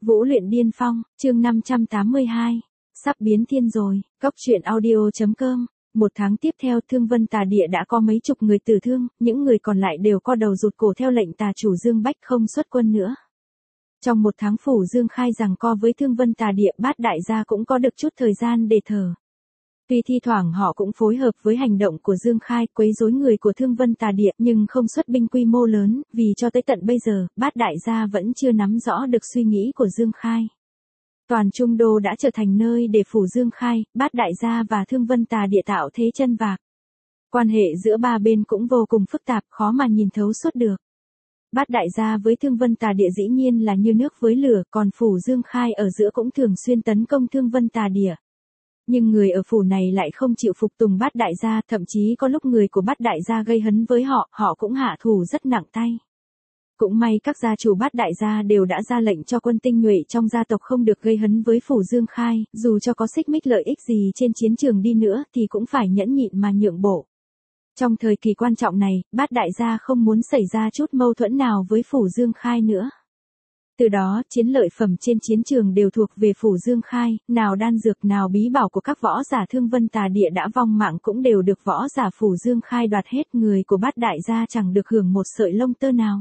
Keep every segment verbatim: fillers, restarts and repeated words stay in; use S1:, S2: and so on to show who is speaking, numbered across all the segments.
S1: Vũ luyện điên phong, chương năm trăm tám mươi hai. Sắp biến thiên rồi, Cốc truyện audio.com. Một tháng tiếp theo Thương Vân Tà Địa đã có mấy chục người tử thương, những người còn lại đều co đầu rụt cổ theo lệnh tà chủ Dương Bách không xuất quân nữa. Trong một tháng phủ Dương Khai giằng co với Thương Vân Tà Địa, Bát Đại gia cũng có được chút thời gian để thở. Tuy thi thoảng họ cũng phối hợp với hành động của Dương Khai quấy rối người của Thương Vân Tà Địa nhưng không xuất binh quy mô lớn, vì cho tới tận bây giờ, Bát Đại gia vẫn chưa nắm rõ được suy nghĩ của Dương Khai. Toàn Trung Đô đã trở thành nơi để phủ Dương Khai, Bát Đại gia và Thương Vân Tà Địa tạo thế chân vạc. Quan hệ giữa ba bên cũng vô cùng phức tạp, khó mà nhìn thấu suốt được. Bát Đại gia với Thương Vân Tà Địa dĩ nhiên là như nước với lửa, còn phủ Dương Khai ở giữa cũng thường xuyên tấn công Thương Vân Tà Địa. Nhưng người ở phủ này lại không chịu phục tùng Bát Đại gia, thậm chí có lúc người của Bát Đại gia gây hấn với họ, họ cũng hạ thủ rất nặng tay. Cũng may các gia chủ Bát Đại gia đều đã ra lệnh cho quân tinh nhuệ trong gia tộc không được gây hấn với phủ Dương Khai, dù cho có xích mích lợi ích gì trên chiến trường đi nữa thì cũng phải nhẫn nhịn mà nhượng bộ. Trong thời kỳ quan trọng này, Bát Đại gia không muốn xảy ra chút mâu thuẫn nào với phủ Dương Khai nữa. Từ đó, chiến lợi phẩm trên chiến trường đều thuộc về phủ Dương Khai, nào đan dược nào bí bảo của các võ giả Thương Vân Tà Địa đã vong mạng cũng đều được võ giả phủ Dương Khai đoạt hết, người của Bát Đại gia chẳng được hưởng một sợi lông tơ nào.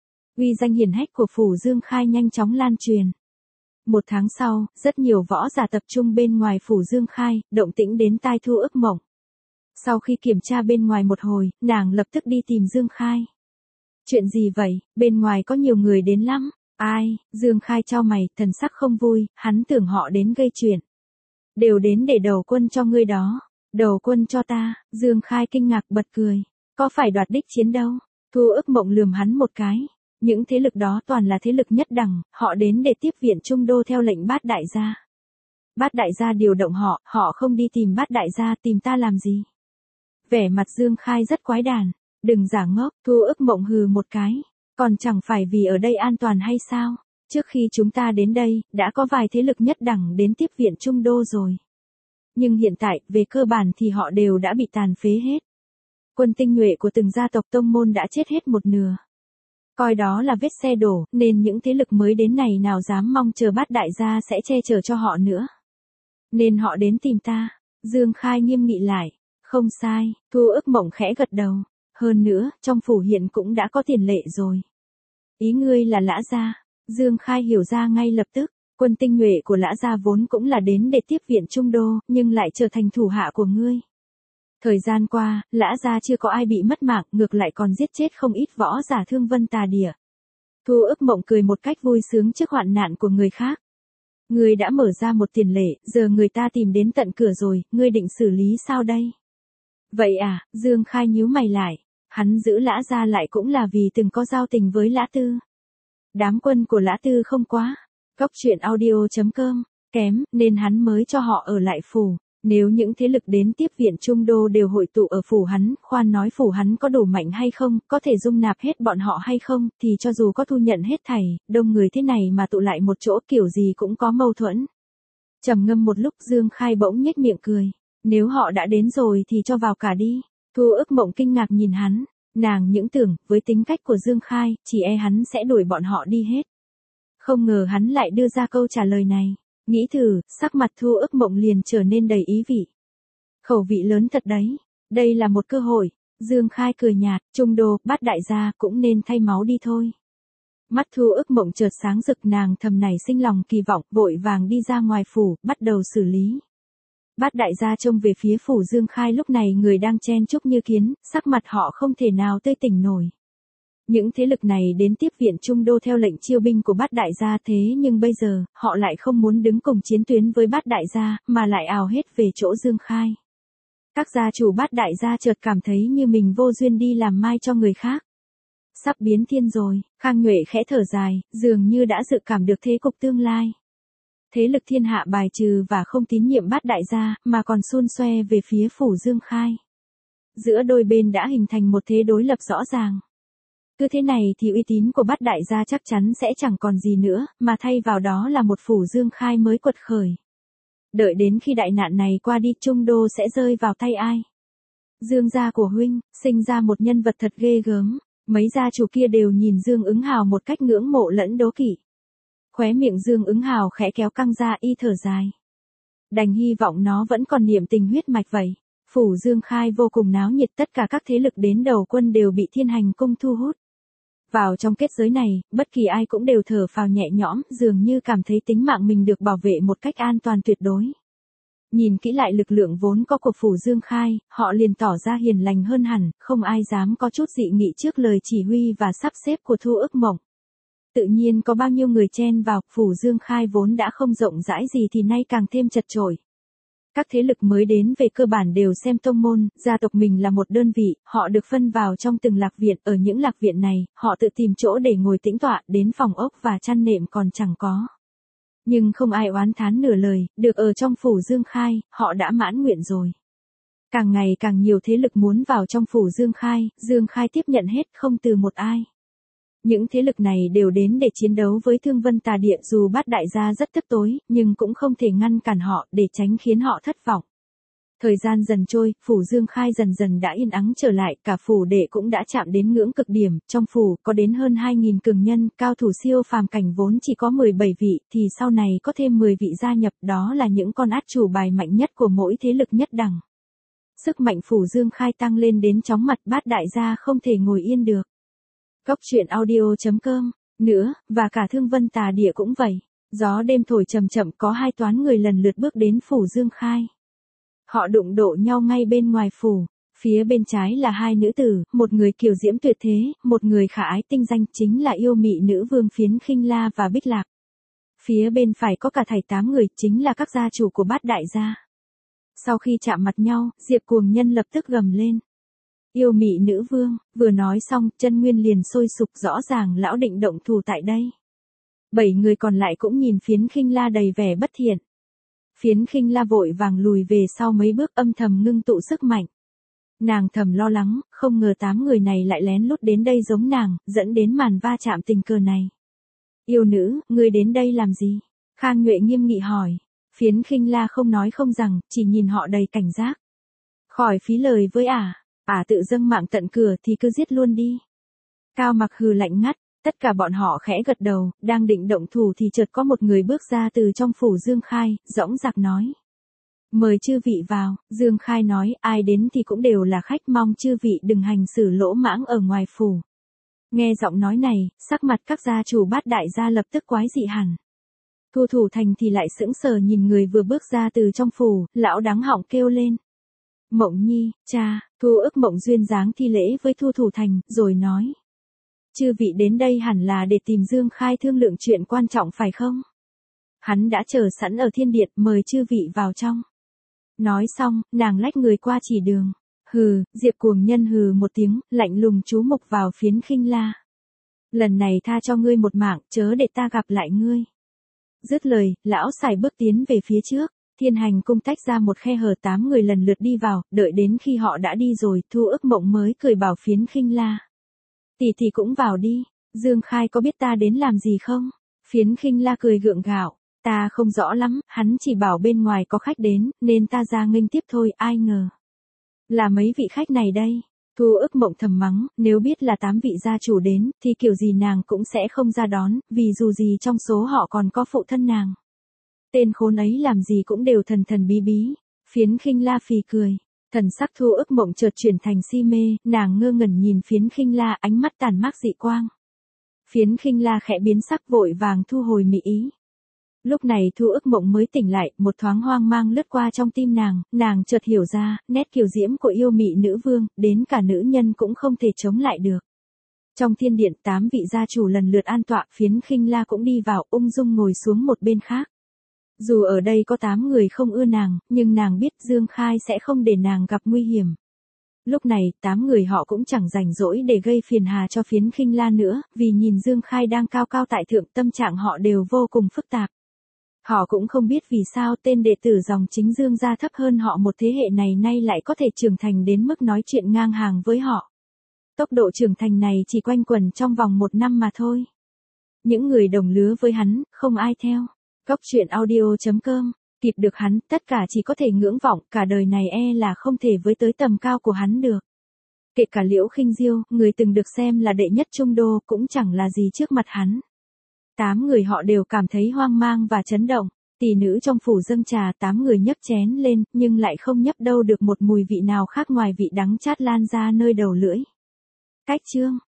S1: Uy danh hiển hách của phủ Dương Khai nhanh chóng lan truyền. Một tháng sau, rất nhiều võ giả tập trung bên ngoài phủ Dương Khai, động tĩnh đến tai Thu Ức Mộng. Sau khi kiểm tra bên ngoài một hồi, nàng lập tức đi tìm Dương Khai. Chuyện gì vậy, bên ngoài có nhiều người đến lắm. Ai, Dương Khai chau mày, thần sắc không vui, hắn tưởng họ đến gây chuyện. Đều đến để đầu quân cho ngươi đó. Đầu quân cho ta, Dương Khai kinh ngạc bật cười. Có phải đoạt đích chiến đâu? Thu Ức Mộng lườm hắn một cái. Những thế lực đó toàn là thế lực nhất đẳng, họ đến để tiếp viện Trung Đô theo lệnh Bát Đại gia. Bát Đại gia điều động họ, họ không đi tìm Bát Đại gia, tìm ta làm gì? Vẻ mặt Dương Khai rất quái đản. Đừng giả ngốc, Thu Ức Mộng hừ một cái. Còn chẳng phải vì ở đây an toàn hay sao? Trước khi chúng ta đến đây, đã có vài thế lực nhất đẳng đến tiếp viện Trung Đô rồi. Nhưng hiện tại, về cơ bản thì họ đều đã bị tàn phế hết. Quân tinh nhuệ của từng gia tộc tông môn đã chết hết một nửa. Coi đó là vết xe đổ, nên những thế lực mới đến này nào dám mong chờ Bát Đại gia sẽ che chở cho họ nữa. Nên họ đến tìm ta. Dương Khai nghiêm nghị lại. Không sai, Thu Ức Mộng khẽ gật đầu. Hơn nữa, trong phủ hiện cũng đã có tiền lệ rồi. Ý ngươi là Lã gia. Dương Khai hiểu ra ngay lập tức, quân tinh nhuệ của Lã gia vốn cũng là đến để tiếp viện Trung Đô, nhưng lại trở thành thủ hạ của ngươi. Thời gian qua, Lã gia chưa có ai bị mất mạng, ngược lại còn giết chết không ít võ giả Thương Vân Tà Địa. Thu Ức Mộng cười một cách vui sướng trước hoạn nạn của người khác. Ngươi đã mở ra một tiền lệ, giờ người ta tìm đến tận cửa rồi, ngươi định xử lý sao đây? Vậy à, Dương Khai nhíu mày lại. Hắn giữ Lã gia lại cũng là vì từng có giao tình với Lã Tư. Đám quân của Lã Tư không quá. Cốc truyện audio.com. Kém, nên hắn mới cho họ ở lại phủ. Nếu những thế lực đến tiếp viện Trung Đô đều hội tụ ở phủ hắn, khoan nói phủ hắn có đủ mạnh hay không, có thể dung nạp hết bọn họ hay không, thì cho dù có thu nhận hết thảy, đông người thế này mà tụ lại một chỗ kiểu gì cũng có mâu thuẫn. Trầm ngâm một lúc Dương Khai bỗng nhếch miệng cười. Nếu họ đã đến rồi thì cho vào cả đi. Thu Ức Mộng kinh ngạc nhìn hắn. Nàng những tưởng, với tính cách của Dương Khai, chỉ e hắn sẽ đuổi bọn họ đi hết. Không ngờ hắn lại đưa ra câu trả lời này. Nghĩ thử, sắc mặt Thu Ức Mộng liền trở nên đầy ý vị. Khẩu vị lớn thật đấy. Đây là một cơ hội. Dương Khai cười nhạt, Trung Đô, Bát Đại gia cũng nên thay máu đi thôi. Mắt Thu Ức Mộng chợt sáng rực, nàng thầm nảy sinh lòng kỳ vọng, vội vàng đi ra ngoài phủ, bắt đầu xử lý. Bát Đại gia trông về phía phủ Dương Khai lúc này người đang chen chúc như kiến, sắc mặt họ không thể nào tươi tỉnh nổi. Những thế lực này đến tiếp viện Trung Đô theo lệnh chiêu binh của Bát Đại gia, thế nhưng bây giờ, họ lại không muốn đứng cùng chiến tuyến với Bát Đại gia, mà lại ào hết về chỗ Dương Khai. Các gia chủ Bát Đại gia chợt cảm thấy như mình vô duyên đi làm mai cho người khác. Sắp biến thiên rồi, Khang Nhuệ khẽ thở dài, dường như đã dự cảm được thế cục tương lai. Thế lực thiên hạ bài trừ và không tín nhiệm Bát Đại gia, mà còn xun xoe về phía phủ Dương Khai. Giữa đôi bên đã hình thành một thế đối lập rõ ràng. Cứ thế này thì uy tín của Bát Đại gia chắc chắn sẽ chẳng còn gì nữa, mà thay vào đó là một phủ Dương Khai mới quật khởi. Đợi đến khi đại nạn này qua đi, Trung Đô sẽ rơi vào tay ai? Dương gia của huynh, sinh ra một nhân vật thật ghê gớm. Mấy gia chủ kia đều nhìn Dương Ứng Hào một cách ngưỡng mộ lẫn đố kỵ. Khóe miệng Dương Ứng Hào khẽ kéo căng ra y thở dài. Đành hy vọng nó vẫn còn niệm tình huyết mạch vậy. Phủ Dương Khai vô cùng náo nhiệt, tất cả các thế lực đến đầu quân đều bị Thiên Hành Cung thu hút. Vào trong kết giới này, bất kỳ ai cũng đều thở phào nhẹ nhõm, dường như cảm thấy tính mạng mình được bảo vệ một cách an toàn tuyệt đối. Nhìn kỹ lại lực lượng vốn có của Phủ Dương Khai, họ liền tỏ ra hiền lành hơn hẳn, không ai dám có chút dị nghị trước lời chỉ huy và sắp xếp của Thu Ức Mộng. Tự nhiên có bao nhiêu người chen vào, Phủ Dương Khai vốn đã không rộng rãi gì thì nay càng thêm chật chội. Các thế lực mới đến về cơ bản đều xem tông môn, gia tộc mình là một đơn vị, họ được phân vào trong từng lạc viện, ở những lạc viện này, họ tự tìm chỗ để ngồi tĩnh tọa, đến phòng ốc và chăn nệm còn chẳng có. Nhưng không ai oán thán nửa lời, được ở trong Phủ Dương Khai, họ đã mãn nguyện rồi. Càng ngày càng nhiều thế lực muốn vào trong Phủ Dương Khai, Dương Khai tiếp nhận hết không từ một ai. Những thế lực này đều đến để chiến đấu với Thương Vân Tà Địa, dù Bát Đại gia rất tức tối, nhưng cũng không thể ngăn cản họ để tránh khiến họ thất vọng. Thời gian dần trôi, Phủ Dương Khai dần dần đã yên ắng trở lại, cả phủ đệ cũng đã chạm đến ngưỡng cực điểm, trong phủ có đến hơn hai nghìn cường nhân, cao thủ siêu phàm cảnh vốn chỉ có mười bảy vị, thì sau này có thêm mười vị gia nhập, đó là những con át chủ bài mạnh nhất của mỗi thế lực nhất đẳng. Sức mạnh Phủ Dương Khai tăng lên đến chóng mặt, Bát Đại gia không thể ngồi yên được. Góc truyện audio chấm com, nữa, và cả Thương Vân Tà Địa cũng vậy. Gió đêm thổi chậm chậm, có hai toán người lần lượt bước đến Phủ Dương Khai. Họ đụng độ nhau ngay bên ngoài phủ. Phía bên trái là hai nữ tử, một người kiều diễm tuyệt thế, một người khả ái tinh danh, chính là yêu mị nữ vương Phiến Khinh La và Bích Lạc. Phía bên phải có cả thảy tám người, chính là các gia chủ của Bát Đại gia. Sau khi chạm mặt nhau, Diệp Cuồng Nhân lập tức gầm lên. Yêu mị nữ vương, vừa nói xong, chân nguyên liền sôi sục, rõ ràng lão định động thủ tại đây. Bảy người còn lại cũng nhìn Phiến Khinh La đầy vẻ bất thiện. Phiến Khinh La vội vàng lùi về sau mấy bước, âm thầm ngưng tụ sức mạnh. Nàng thầm lo lắng, không ngờ tám người này lại lén lút đến đây giống nàng, dẫn đến màn va chạm tình cờ này. Yêu nữ, ngươi đến đây làm gì? Khang Nhuệ nghiêm nghị hỏi. Phiến Khinh La không nói không rằng, chỉ nhìn họ đầy cảnh giác. Khỏi phí lời với ả, ả tự dâng mạng tận cửa thì cứ giết luôn đi. Cao Mặc hừ lạnh ngắt, tất cả bọn họ khẽ gật đầu, đang định động thủ thì chợt có một người bước ra từ trong Phủ Dương Khai, dõng dạc nói. Mời chư vị vào. Dương Khai nói, ai đến thì cũng đều là khách, mong chư vị đừng hành xử lỗ mãng ở ngoài phủ. Nghe giọng nói này, sắc mặt các gia chủ Bát Đại gia lập tức quái dị hẳn. Thu Thủ Thành thì lại sững sờ nhìn người vừa bước ra từ trong phủ, lão đắng họng kêu lên. Mộng Nhi, cha. Thu Ức Mộng duyên dáng thi lễ với Thu Thủ Thành, rồi nói. Chư vị đến đây hẳn là để tìm Dương Khai thương lượng chuyện quan trọng phải không? Hắn đã chờ sẵn ở thiên điện, mời chư vị vào trong. Nói xong, nàng lách người qua chỉ đường. Hừ, Diệp Cuồng Nhân hừ một tiếng, lạnh lùng chú mục vào Phiến Khinh La. Lần này tha cho ngươi một mạng, chớ để ta gặp lại ngươi. Dứt lời, lão xài bước tiến về phía trước. Thiên Hành Cung tách ra một khe hở, tám người lần lượt đi vào, đợi đến khi họ đã đi rồi, Thu Ức Mộng mới cười bảo Phiến Khinh La. Tỷ tỷ cũng vào đi, Dương Khai có biết ta đến làm gì không? Phiến Khinh La cười gượng gạo, ta không rõ lắm, hắn chỉ bảo bên ngoài có khách đến, nên ta ra nghênh tiếp thôi, ai ngờ. Là mấy vị khách này đây? Thu Ức Mộng thầm mắng, nếu biết là tám vị gia chủ đến, thì kiểu gì nàng cũng sẽ không ra đón, vì dù gì trong số họ còn có phụ thân nàng. Tên khốn ấy làm gì cũng đều thần thần bí bí. Phiến Khinh La phì cười. Thần sắc Thu Ức Mộng chợt chuyển thành si mê, nàng ngơ ngẩn nhìn Phiến Khinh La, ánh mắt tàn mác dị quang. Phiến Khinh La khẽ biến sắc, vội vàng thu hồi mỹ ý. Lúc này Thu Ức Mộng mới tỉnh lại, một thoáng hoang mang lướt qua trong tim nàng, nàng chợt hiểu ra, nét kiều diễm của yêu mị nữ vương, đến cả nữ nhân cũng không thể chống lại được. Trong thiên điện, tám vị gia chủ lần lượt an tọa, Phiến Khinh La cũng đi vào, ung dung ngồi xuống một bên khác. Dù ở đây có tám người không ưa nàng, nhưng nàng biết Dương Khai sẽ không để nàng gặp nguy hiểm. Lúc này, tám người họ cũng chẳng rảnh rỗi để gây phiền hà cho Phiến Khinh La nữa, vì nhìn Dương Khai đang cao cao tại thượng, tâm trạng họ đều vô cùng phức tạp. Họ cũng không biết vì sao tên đệ tử dòng chính Dương gia thấp hơn họ một thế hệ này nay lại có thể trưởng thành đến mức nói chuyện ngang hàng với họ. Tốc độ trưởng thành này chỉ quanh quẩn trong vòng một năm mà thôi. Những người đồng lứa với hắn, không ai theo. Góc truyện audio chấm com, kịp được hắn, tất cả chỉ có thể ngưỡng vọng, cả đời này e là không thể với tới tầm cao của hắn được. Kể cả Liễu Khinh Diêu, người từng được xem là đệ nhất Trung Đô, cũng chẳng là gì trước mặt hắn. Tám người họ đều cảm thấy hoang mang và chấn động. Tỷ nữ trong phủ dâng trà, tám người nhấc chén lên, nhưng lại không nhấp đâu được một mùi vị nào khác ngoài vị đắng chát lan ra nơi đầu lưỡi. Cách chương